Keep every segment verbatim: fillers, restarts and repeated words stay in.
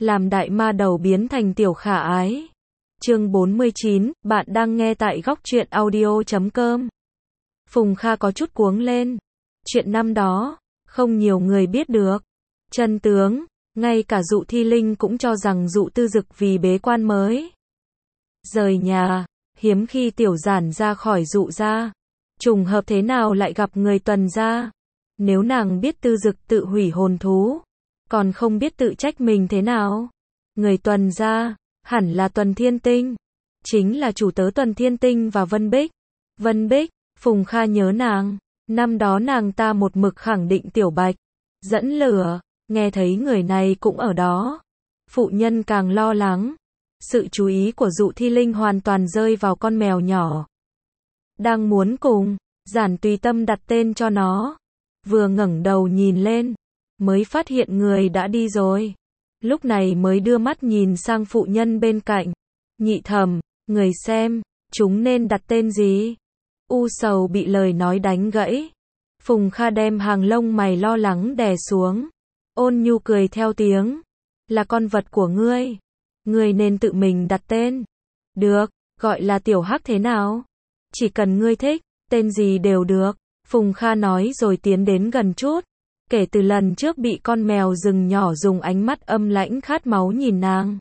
làm đại ma đầu biến thành tiểu khả ái. Chương bốn mươi chín, bạn đang nghe tại góc truyện audio chấm com. Phùng Kha có chút cuống lên. Chuyện năm đó, không nhiều người biết được. Chân tướng, ngay cả Dụ Thi Linh cũng cho rằng Dụ Tư Dực vì bế quan mới rời nhà, hiếm khi tiểu giản ra khỏi Dụ gia. Trùng hợp thế nào lại gặp người Tuần gia. Nếu nàng biết Tư Dực tự hủy hồn thú, còn không biết tự trách mình thế nào. Người Tuần gia, hẳn là Tuần Thiên Tinh. Chính là chủ tớ Tuần Thiên Tinh và Vân Bích. Vân Bích, Phùng Kha nhớ nàng. Năm đó nàng ta một mực khẳng định Tiểu Bạch dẫn lửa, nghe thấy người này cũng ở đó. Phụ nhân càng lo lắng. Sự chú ý của Dụ Thi Linh hoàn toàn rơi vào con mèo nhỏ. Đang muốn cùng Giản Tùy Tâm đặt tên cho nó. Vừa ngẩng đầu nhìn lên, mới phát hiện người đã đi rồi. Lúc này mới đưa mắt nhìn sang phụ nhân bên cạnh. Nhị thẩm, người xem, chúng nên đặt tên gì? U Sầu bị lời nói đánh gãy. Phùng Kha đem hàng lông mày lo lắng đè xuống. Ôn nhu cười theo tiếng. Là con vật của ngươi. Ngươi nên tự mình đặt tên. Được, gọi là Tiểu Hắc thế nào? Chỉ cần ngươi thích, tên gì đều được. Phùng Kha nói rồi tiến đến gần chút. Kể từ lần trước bị con mèo rừng nhỏ dùng ánh mắt âm lãnh khát máu nhìn nàng,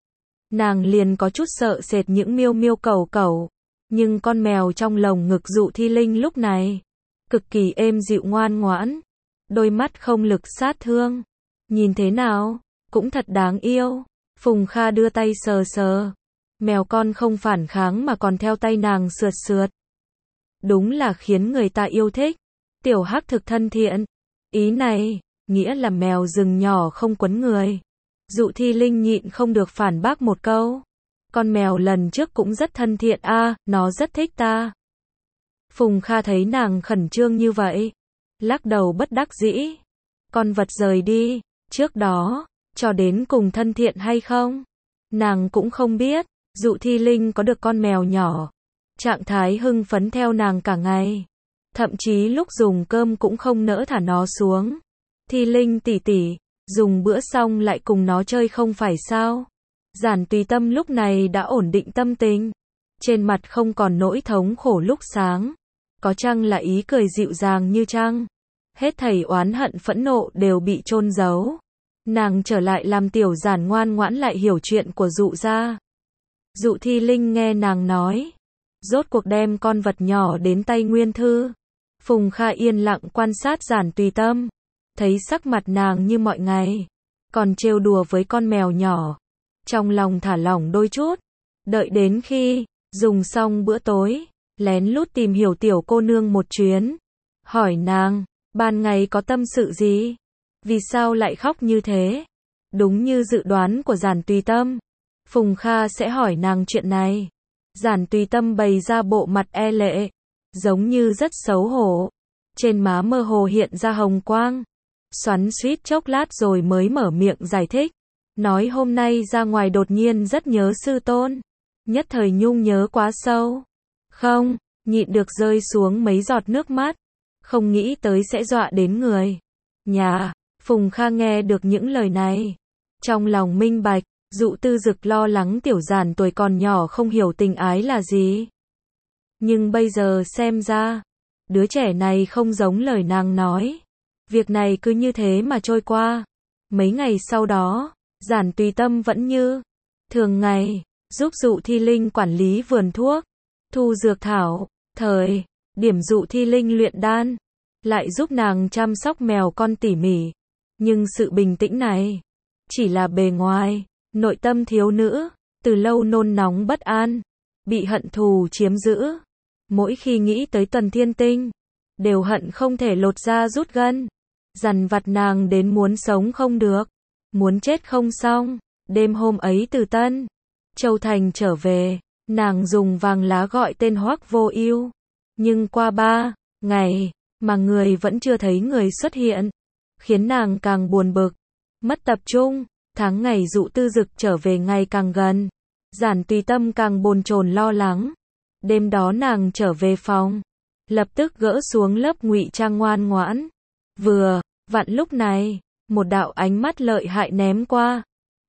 nàng liền có chút sợ sệt những miêu miêu cẩu cẩu. Nhưng con mèo trong lồng ngực Dụ Thi Linh lúc này cực kỳ êm dịu ngoan ngoãn, đôi mắt không lực sát thương, nhìn thế nào cũng thật đáng yêu. Phùng Kha đưa tay sờ sờ, mèo con không phản kháng mà còn theo tay nàng sượt sượt. Đúng là khiến người ta yêu thích. Tiểu Hắc thực thân thiện. Ý này, nghĩa là mèo rừng nhỏ không quấn người. Dụ Thi Linh nhịn không được phản bác một câu. Con mèo lần trước cũng rất thân thiện a, à, nó rất thích ta. Phùng Kha thấy nàng khẩn trương như vậy, lắc đầu bất đắc dĩ. Con vật rời đi, trước đó, cho đến cùng thân thiện hay không, nàng cũng không biết. Dụ Thi Linh có được con mèo nhỏ, trạng thái hưng phấn theo nàng cả ngày. Thậm chí lúc dùng cơm cũng không nỡ thả nó xuống. Thi Linh tỷ tỷ, dùng bữa xong lại cùng nó chơi không phải sao? Giản Tùy Tâm lúc này đã ổn định tâm tình. Trên mặt không còn nỗi thống khổ lúc sáng. Có chăng là ý cười dịu dàng như trăng. Hết thảy oán hận phẫn nộ đều bị chôn giấu. Nàng trở lại làm tiểu giản ngoan ngoãn lại hiểu chuyện của Dụ gia. Dụ Thi Linh nghe nàng nói, rốt cuộc đem con vật nhỏ đến tay Nguyên Thư. Phùng Kha yên lặng quan sát Giản Tùy Tâm, thấy sắc mặt nàng như mọi ngày, còn trêu đùa với con mèo nhỏ, trong lòng thả lỏng đôi chút. Đợi đến khi dùng xong bữa tối, lén lút tìm hiểu tiểu cô nương một chuyến, hỏi nàng, ban ngày có tâm sự gì? Vì sao lại khóc như thế? Đúng như dự đoán của Giản Tùy Tâm, Phùng Kha sẽ hỏi nàng chuyện này. Giản Tùy Tâm bày ra bộ mặt e lệ, giống như rất xấu hổ. Trên má mơ hồ hiện ra hồng quang. Xoắn xuýt chốc lát rồi mới mở miệng giải thích. Nói hôm nay ra ngoài đột nhiên rất nhớ sư tôn. Nhất thời nhung nhớ quá sâu. Không, nhịn được rơi xuống mấy giọt nước mắt. Không nghĩ tới sẽ dọa đến người nhà. Phùng Kha nghe được những lời này, trong lòng minh bạch. Dụ Tư Dực lo lắng tiểu giản tuổi còn nhỏ không hiểu tình ái là gì. Nhưng bây giờ xem ra, đứa trẻ này không giống lời nàng nói. Việc này cứ như thế mà trôi qua. Mấy ngày sau đó, Giản Tùy Tâm vẫn như thường ngày, giúp Dụ Thi Linh quản lý vườn thuốc, thu dược thảo, thời điểm Dụ Thi Linh luyện đan, lại giúp nàng chăm sóc mèo con tỉ mỉ. Nhưng sự bình tĩnh này, chỉ là bề ngoài. Nội tâm thiếu nữ, từ lâu nôn nóng bất an, bị hận thù chiếm giữ. Mỗi khi nghĩ tới Tuần Thiên Tinh, đều hận không thể lột da rút gân. Dằn vặt nàng đến muốn sống không được, muốn chết không xong. Đêm hôm ấy từ Tân Châu Thành trở về, nàng dùng vàng lá gọi tên Hoắc Vô Ưu. Nhưng qua ba ngày, mà người vẫn chưa thấy người xuất hiện, khiến nàng càng buồn bực, mất tập trung. Tháng ngày Dụ Tư Dực trở về ngày càng gần, Giản Tùy Tâm càng bồn chồn lo lắng. Đêm đó nàng trở về phòng, lập tức gỡ xuống lớp ngụy trang ngoan ngoãn. Vừa vặn lúc này, một đạo ánh mắt lợi hại ném qua.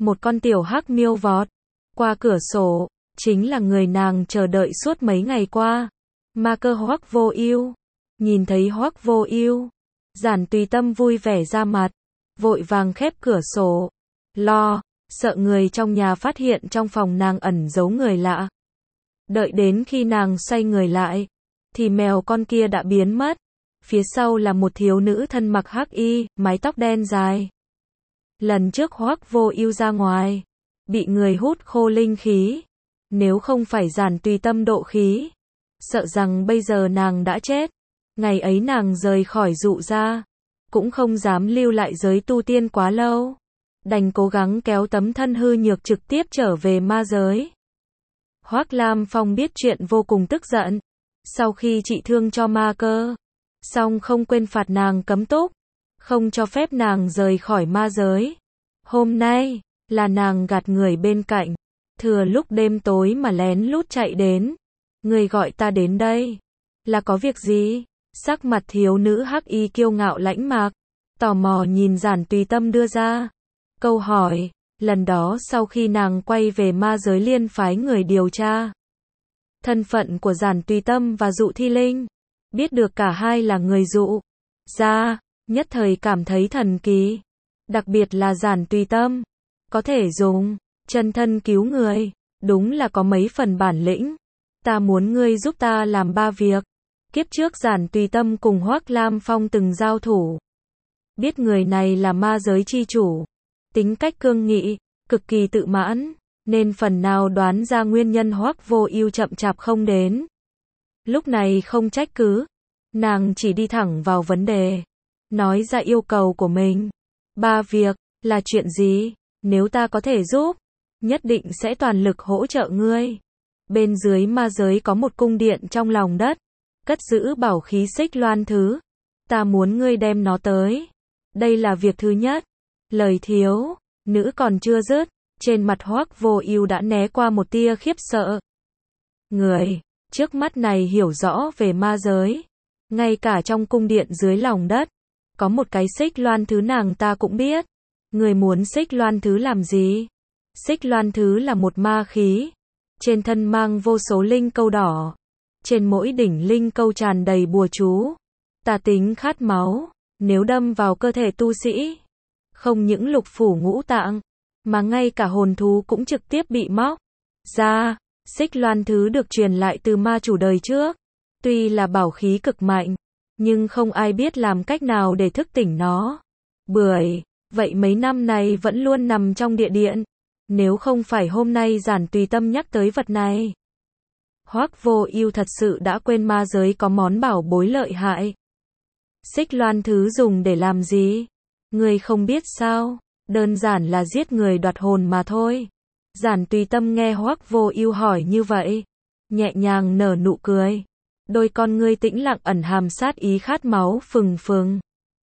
một con tiểu hắc miêu vọt qua cửa sổ, chính là người nàng chờ đợi suốt mấy ngày qua. Ma Cơ Hoắc Vô Ưu. Nhìn thấy Hoắc Vô Ưu, Giản Tùy Tâm vui vẻ ra mặt, vội vàng khép cửa sổ, lo, sợ người trong nhà phát hiện trong phòng nàng ẩn giấu người lạ. Đợi đến khi nàng xoay người lại, thì mèo con kia đã biến mất. Phía sau là một thiếu nữ thân mặc hắc y, mái tóc đen dài. Lần trước Hoắc Vô Ưu ra ngoài, bị người hút khô linh khí. Nếu không phải Giản Tùy Tâm độ khí, sợ rằng bây giờ nàng đã chết. Ngày ấy nàng rời khỏi Dụ gia, cũng không dám lưu lại giới tu tiên quá lâu, đành cố gắng kéo tấm thân hư nhược trực tiếp trở về ma giới. Hoắc Lam Phong biết chuyện vô cùng tức giận, sau khi trị thương cho Ma Cơ, song không quên phạt nàng cấm túc, không cho phép nàng rời khỏi ma giới. Hôm nay, là nàng gạt người bên cạnh, thừa lúc đêm tối mà lén lút chạy đến. Người gọi ta đến đây, là có việc gì? Sắc mặt thiếu nữ hắc y kiêu ngạo lãnh mạc, tò mò nhìn Giản Tùy Tâm đưa ra câu hỏi. Lần đó sau khi nàng quay về ma giới liên phái người điều tra thân phận của Giản Tùy Tâm và Dụ Thi Linh, biết được cả hai là người Dụ gia, nhất thời cảm thấy thần kỳ. Đặc biệt là Giản Tùy Tâm, có thể dùng chân thân cứu người, đúng là có mấy phần bản lĩnh. Ta muốn ngươi giúp ta làm ba việc. Kiếp trước Giản Tùy Tâm cùng Hoắc Lam Phong từng giao thủ. Biết người này là ma giới chi chủ, tính cách cương nghị, cực kỳ tự mãn, nên phần nào đoán ra nguyên nhân Hoắc Vô Ưu chậm chạp không đến. Lúc này không trách cứ, nàng chỉ đi thẳng vào vấn đề, nói ra yêu cầu của mình. Ba việc, là chuyện gì? Nếu ta có thể giúp, nhất định sẽ toàn lực hỗ trợ ngươi. Bên dưới ma giới có một cung điện trong lòng đất, cất giữ bảo khí Xích Loan Thứ. Ta muốn ngươi đem nó tới. Đây là việc thứ nhất. Lời thiếu nữ còn chưa dứt, trên mặt Hoắc Vô Ưu đã né qua một tia khiếp sợ. Người trước mắt này hiểu rõ về ma giới, ngay cả trong cung điện dưới lòng đất, có một cái Xích Loan Thứ nàng ta cũng biết. Người muốn Xích Loan Thứ làm gì? Xích Loan Thứ là một ma khí, trên thân mang vô số linh câu đỏ, trên mỗi đỉnh linh câu tràn đầy bùa chú, tà tính khát máu, nếu đâm vào cơ thể tu sĩ, không những lục phủ ngũ tạng, mà ngay cả hồn thú cũng trực tiếp bị móc ra. Xích Loan Thứ được truyền lại từ ma chủ đời trước, tuy là bảo khí cực mạnh, nhưng không ai biết làm cách nào để thức tỉnh nó. Bởi vậy mấy năm này vẫn luôn nằm trong địa điện. Nếu không phải hôm nay Giản Tùy Tâm nhắc tới vật này, Hoắc Vô Ưu thật sự đã quên ma giới có món bảo bối lợi hại. Xích Loan Thứ dùng để làm gì? Ngươi không biết sao? Đơn giản là giết người đoạt hồn mà thôi. Giản Tùy Tâm nghe Hoắc Vô Ưu hỏi như vậy, nhẹ nhàng nở nụ cười. Đôi con ngươi tĩnh lặng ẩn hàm sát ý khát máu phừng phừng.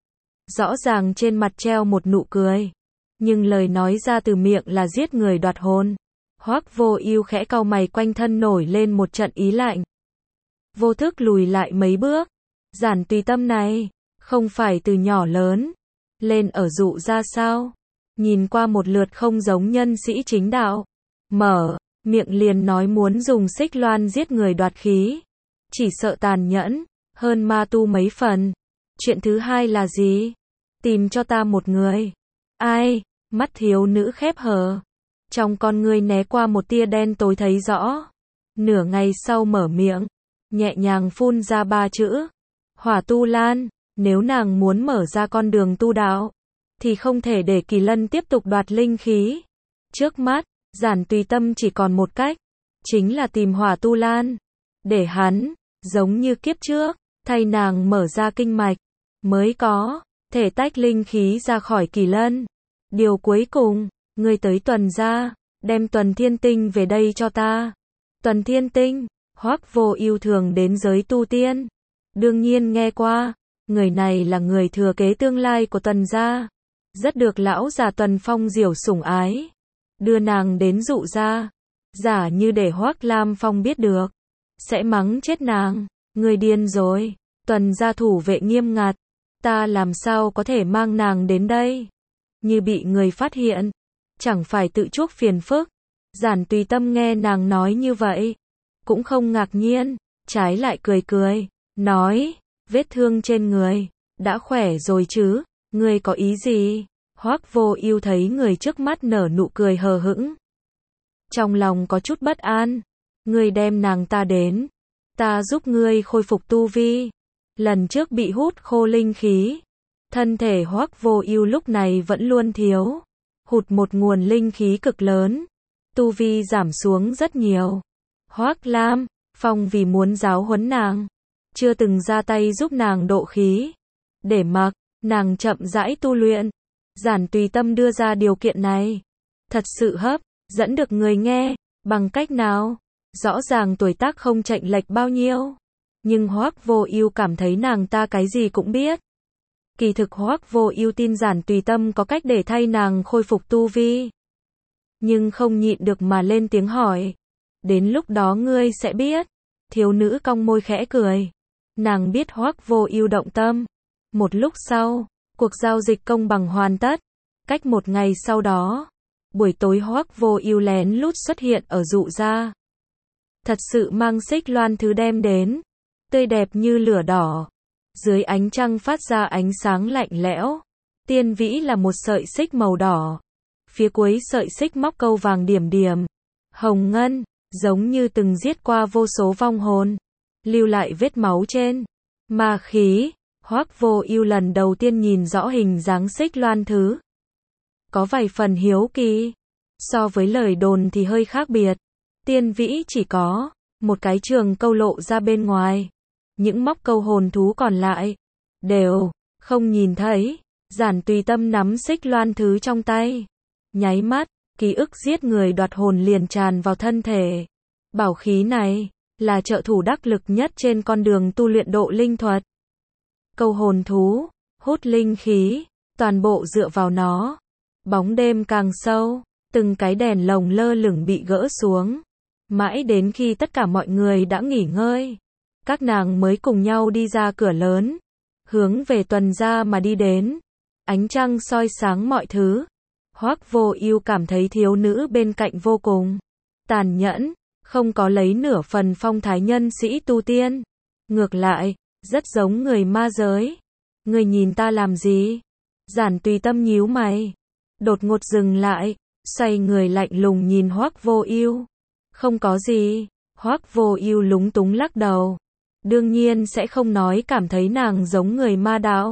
Rõ ràng trên mặt treo một nụ cười, nhưng lời nói ra từ miệng là giết người đoạt hồn. Hoắc Vô Ưu khẽ cau mày, quanh thân nổi lên một trận ý lạnh. Vô thức lùi lại mấy bước. Giản Tùy Tâm này, không phải từ nhỏ lớn lên ở Dụ gia sao? Nhìn qua một lượt không giống nhân sĩ chính đạo, mở miệng liền nói muốn dùng xích loan giết người đoạt khí, chỉ sợ tàn nhẫn hơn ma tu mấy phần. Chuyện thứ hai là gì? Tìm cho ta một người. Ai? Mắt thiếu nữ khép hờ, trong con ngươi né qua một tia đen tối thấy rõ. Nửa ngày sau mở miệng, nhẹ nhàng phun ra ba chữ: Hỏa Tu Lan. Nếu nàng muốn mở ra con đường tu đạo, thì không thể để Kỳ Lân tiếp tục đoạt linh khí. Trước mắt, Giản Tùy Tâm chỉ còn một cách, chính là tìm Hỏa Tu Lan, để hắn, giống như kiếp trước, thay nàng mở ra kinh mạch, mới có thể tách linh khí ra khỏi Kỳ Lân. Điều cuối cùng, ngươi tới Tuần gia, đem Tuần Thiên Tinh về đây cho ta. Tuần Thiên Tinh, Hoắc Vô Ưu thường đến giới tu tiên, đương nhiên nghe qua. Người này là người thừa kế tương lai của Tuần gia, rất được lão già Tuần Phong Diểu sủng ái. Đưa nàng đến Dụ gia, giả như để Hoắc Lam Phong biết được, sẽ mắng chết nàng. Người điên rồi, Tuần gia thủ vệ nghiêm ngặt, ta làm sao có thể mang nàng đến đây? Như bị người phát hiện, chẳng phải tự chuốc phiền phức. Giản Tùy Tâm nghe nàng nói như vậy, cũng không ngạc nhiên, trái lại cười cười, nói, vết thương trên người, đã khỏe rồi chứ, ngươi có ý gì? Hoắc Vô Ưu thấy người trước mắt nở nụ cười hờ hững, trong lòng có chút bất an, ngươi đem nàng ta đến, ta giúp ngươi khôi phục tu vi. Lần trước bị hút khô linh khí, thân thể Hoắc Vô Ưu lúc này vẫn luôn thiếu, hụt một nguồn linh khí cực lớn, tu vi giảm xuống rất nhiều. Hoắc Lam, Phong vì muốn giáo huấn nàng, chưa từng ra tay giúp nàng độ khí, để mặc nàng chậm rãi tu luyện. Giản Tùy Tâm đưa ra điều kiện này, thật sự hấp dẫn được người nghe, bằng cách nào? Rõ ràng tuổi tác không chênh lệch bao nhiêu, nhưng Hoắc Vô Ưu cảm thấy nàng ta cái gì cũng biết. Kỳ thực Hoắc Vô Ưu tin Giản Tùy Tâm có cách để thay nàng khôi phục tu vi, nhưng không nhịn được mà lên tiếng hỏi, đến lúc đó ngươi sẽ biết. Thiếu nữ cong môi khẽ cười, nàng biết Hoắc Vô Ưu động tâm. Một lúc sau, cuộc giao dịch công bằng hoàn tất. Cách một ngày sau đó, buổi tối Hoắc Vô Ưu lén lút xuất hiện ở dụ gia. Thật sự mang xích loan thứ đem đến, tươi đẹp như lửa đỏ, dưới ánh trăng phát ra ánh sáng lạnh lẽo. Tiên vĩ là một sợi xích màu đỏ, phía cuối sợi xích móc câu vàng điểm điểm, hồng ngân, giống như từng giết qua vô số vong hồn, lưu lại vết máu trên ma khí. Hoắc Vô Ưu lần đầu tiên nhìn rõ hình dáng xích loan thứ, có vài phần hiếu kỳ. So với lời đồn thì hơi khác biệt. Tiên vĩ chỉ có một cái trường câu lộ ra bên ngoài, những móc câu hồn thú còn lại đều không nhìn thấy. Giản Tùy Tâm nắm xích loan thứ trong tay, nháy mắt, ký ức giết người đoạt hồn liền tràn vào thân thể. Bảo khí này là trợ thủ đắc lực nhất trên con đường tu luyện độ linh thuật. Câu hồn thú, hút linh khí, toàn bộ dựa vào nó. Bóng đêm càng sâu, từng cái đèn lồng lơ lửng bị gỡ xuống. Mãi đến khi tất cả mọi người đã nghỉ ngơi, các nàng mới cùng nhau đi ra cửa lớn, hướng về tuần gia mà đi đến. Ánh trăng soi sáng mọi thứ. Hoắc Vô Ưu cảm thấy thiếu nữ bên cạnh vô cùng tàn nhẫn, không có lấy nửa phần phong thái nhân sĩ tu tiên. Ngược lại, rất giống người ma giới. Ngươi nhìn ta làm gì? Giản Tùy Tâm nhíu mày, đột ngột dừng lại, xoay người lạnh lùng nhìn Hoắc Vô Ưu. Không có gì. Hoắc Vô Ưu lúng túng lắc đầu. Đương nhiên sẽ không nói cảm thấy nàng giống người ma đạo.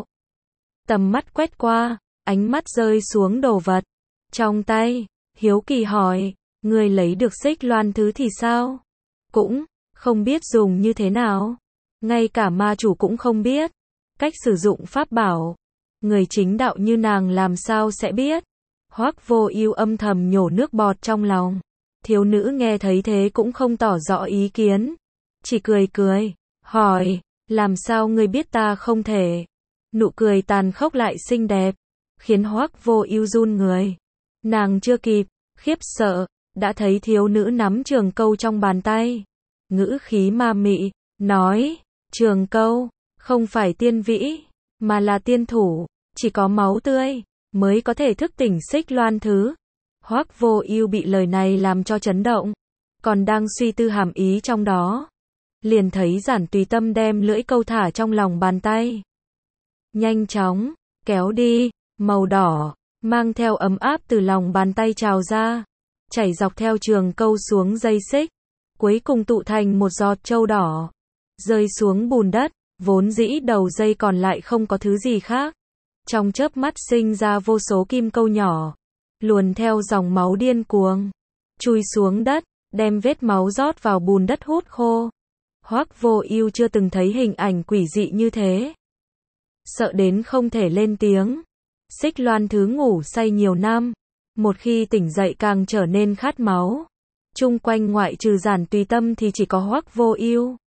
Tầm mắt quét qua, ánh mắt rơi xuống đồ vật trong tay, hiếu kỳ hỏi, ngươi lấy được xích loan thứ thì sao? Cũng không biết dùng như thế nào. Ngay cả ma chủ cũng không biết cách sử dụng pháp bảo. Người chính đạo như nàng làm sao sẽ biết? Hoắc Vô Ưu âm thầm nhổ nước bọt trong lòng. Thiếu nữ nghe thấy thế cũng không tỏ rõ ý kiến, chỉ cười cười, hỏi, làm sao ngươi biết ta không thể? Nụ cười tàn khốc lại xinh đẹp, khiến Hoắc Vô Ưu run người. Nàng chưa kịp khiếp sợ, đã thấy thiếu nữ nắm trường câu trong bàn tay, ngữ khí ma mị, nói, trường câu, không phải tiên vĩ, mà là tiên thủ, chỉ có máu tươi mới có thể thức tỉnh xích loan thứ. Hoắc Vô Ưu bị lời này làm cho chấn động, còn đang suy tư hàm ý trong đó, liền thấy Giản Tùy Tâm đem lưỡi câu thả trong lòng bàn tay, nhanh chóng kéo đi, màu đỏ mang theo ấm áp từ lòng bàn tay trào ra, chảy dọc theo trường câu xuống dây xích, cuối cùng tụ thành một giọt châu đỏ, rơi xuống bùn đất. Vốn dĩ đầu dây còn lại không có thứ gì khác, trong chớp mắt sinh ra vô số kim câu nhỏ, luồn theo dòng máu điên cuồng, chui xuống đất, đem vết máu rót vào bùn đất hút khô. Hoắc Vô Ưu chưa từng thấy hình ảnh quỷ dị như thế, sợ đến không thể lên tiếng. Xích loan thứ ngủ say nhiều năm, một khi tỉnh dậy càng trở nên khát máu. Chung quanh ngoại trừ Giản Tùy Tâm thì chỉ có Hoắc Vô Ưu.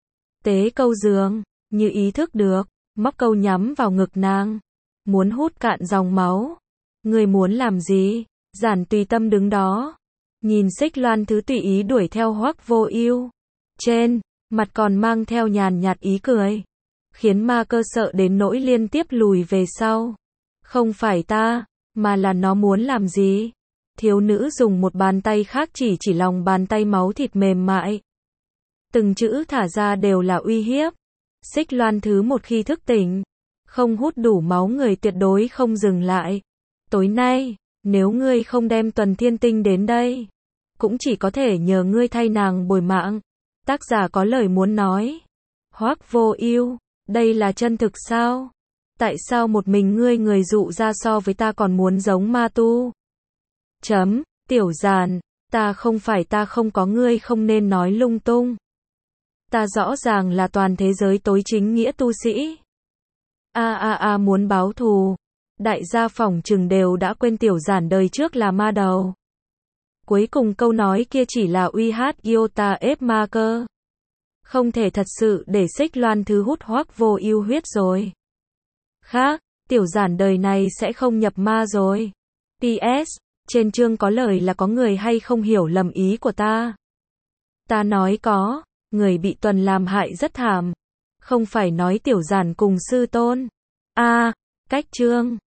Tế câu dường như ý thức được, móc câu nhắm vào ngực nàng, muốn hút cạn dòng máu. Ngươi muốn làm gì? Giản Tùy Tâm đứng đó, nhìn xích loan thứ tùy ý đuổi theo Hoắc Vô Ưu, trên mặt còn mang theo nhàn nhạt ý cười, khiến ma cơ sợ đến nỗi liên tiếp lùi về sau. Không phải ta, mà là nó muốn làm gì? Thiếu nữ dùng một bàn tay khác chỉ chỉ lòng bàn tay máu thịt mềm mại. Từng chữ thả ra đều là uy hiếp. Xích Loan thứ một khi thức tỉnh, không hút đủ máu người tuyệt đối không dừng lại. Tối nay, nếu ngươi không đem Tuần Thiên Tinh đến đây, cũng chỉ có thể nhờ ngươi thay nàng bồi mạng. Tác giả có lời muốn nói. Hoắc Vô Ưu, đây là chân thực sao? Tại sao một mình ngươi người dụ ra so với ta còn muốn giống ma tu? Chấm, Tiểu Giản, ta không phải ta không có ngươi không nên nói lung tung. Ta rõ ràng là toàn thế giới tối chính nghĩa tu sĩ. A a a muốn báo thù. Đại gia phỏng chừng đều đã quên Tiểu Giản đời trước là ma đầu. Cuối cùng câu nói kia chỉ là uy hát iota ép ma cơ. Không thể thật sự để Xích Loan thứ hút Hoắc Vô Ưu huyết rồi. Khác, Tiểu Giản đời này sẽ không nhập ma rồi. pê ét, trên chương có lời là có người hay không hiểu lầm ý của ta. Ta nói có, người bị Tuần làm hại rất thảm. Không phải nói Tiểu Giản cùng sư tôn. A, cách chương.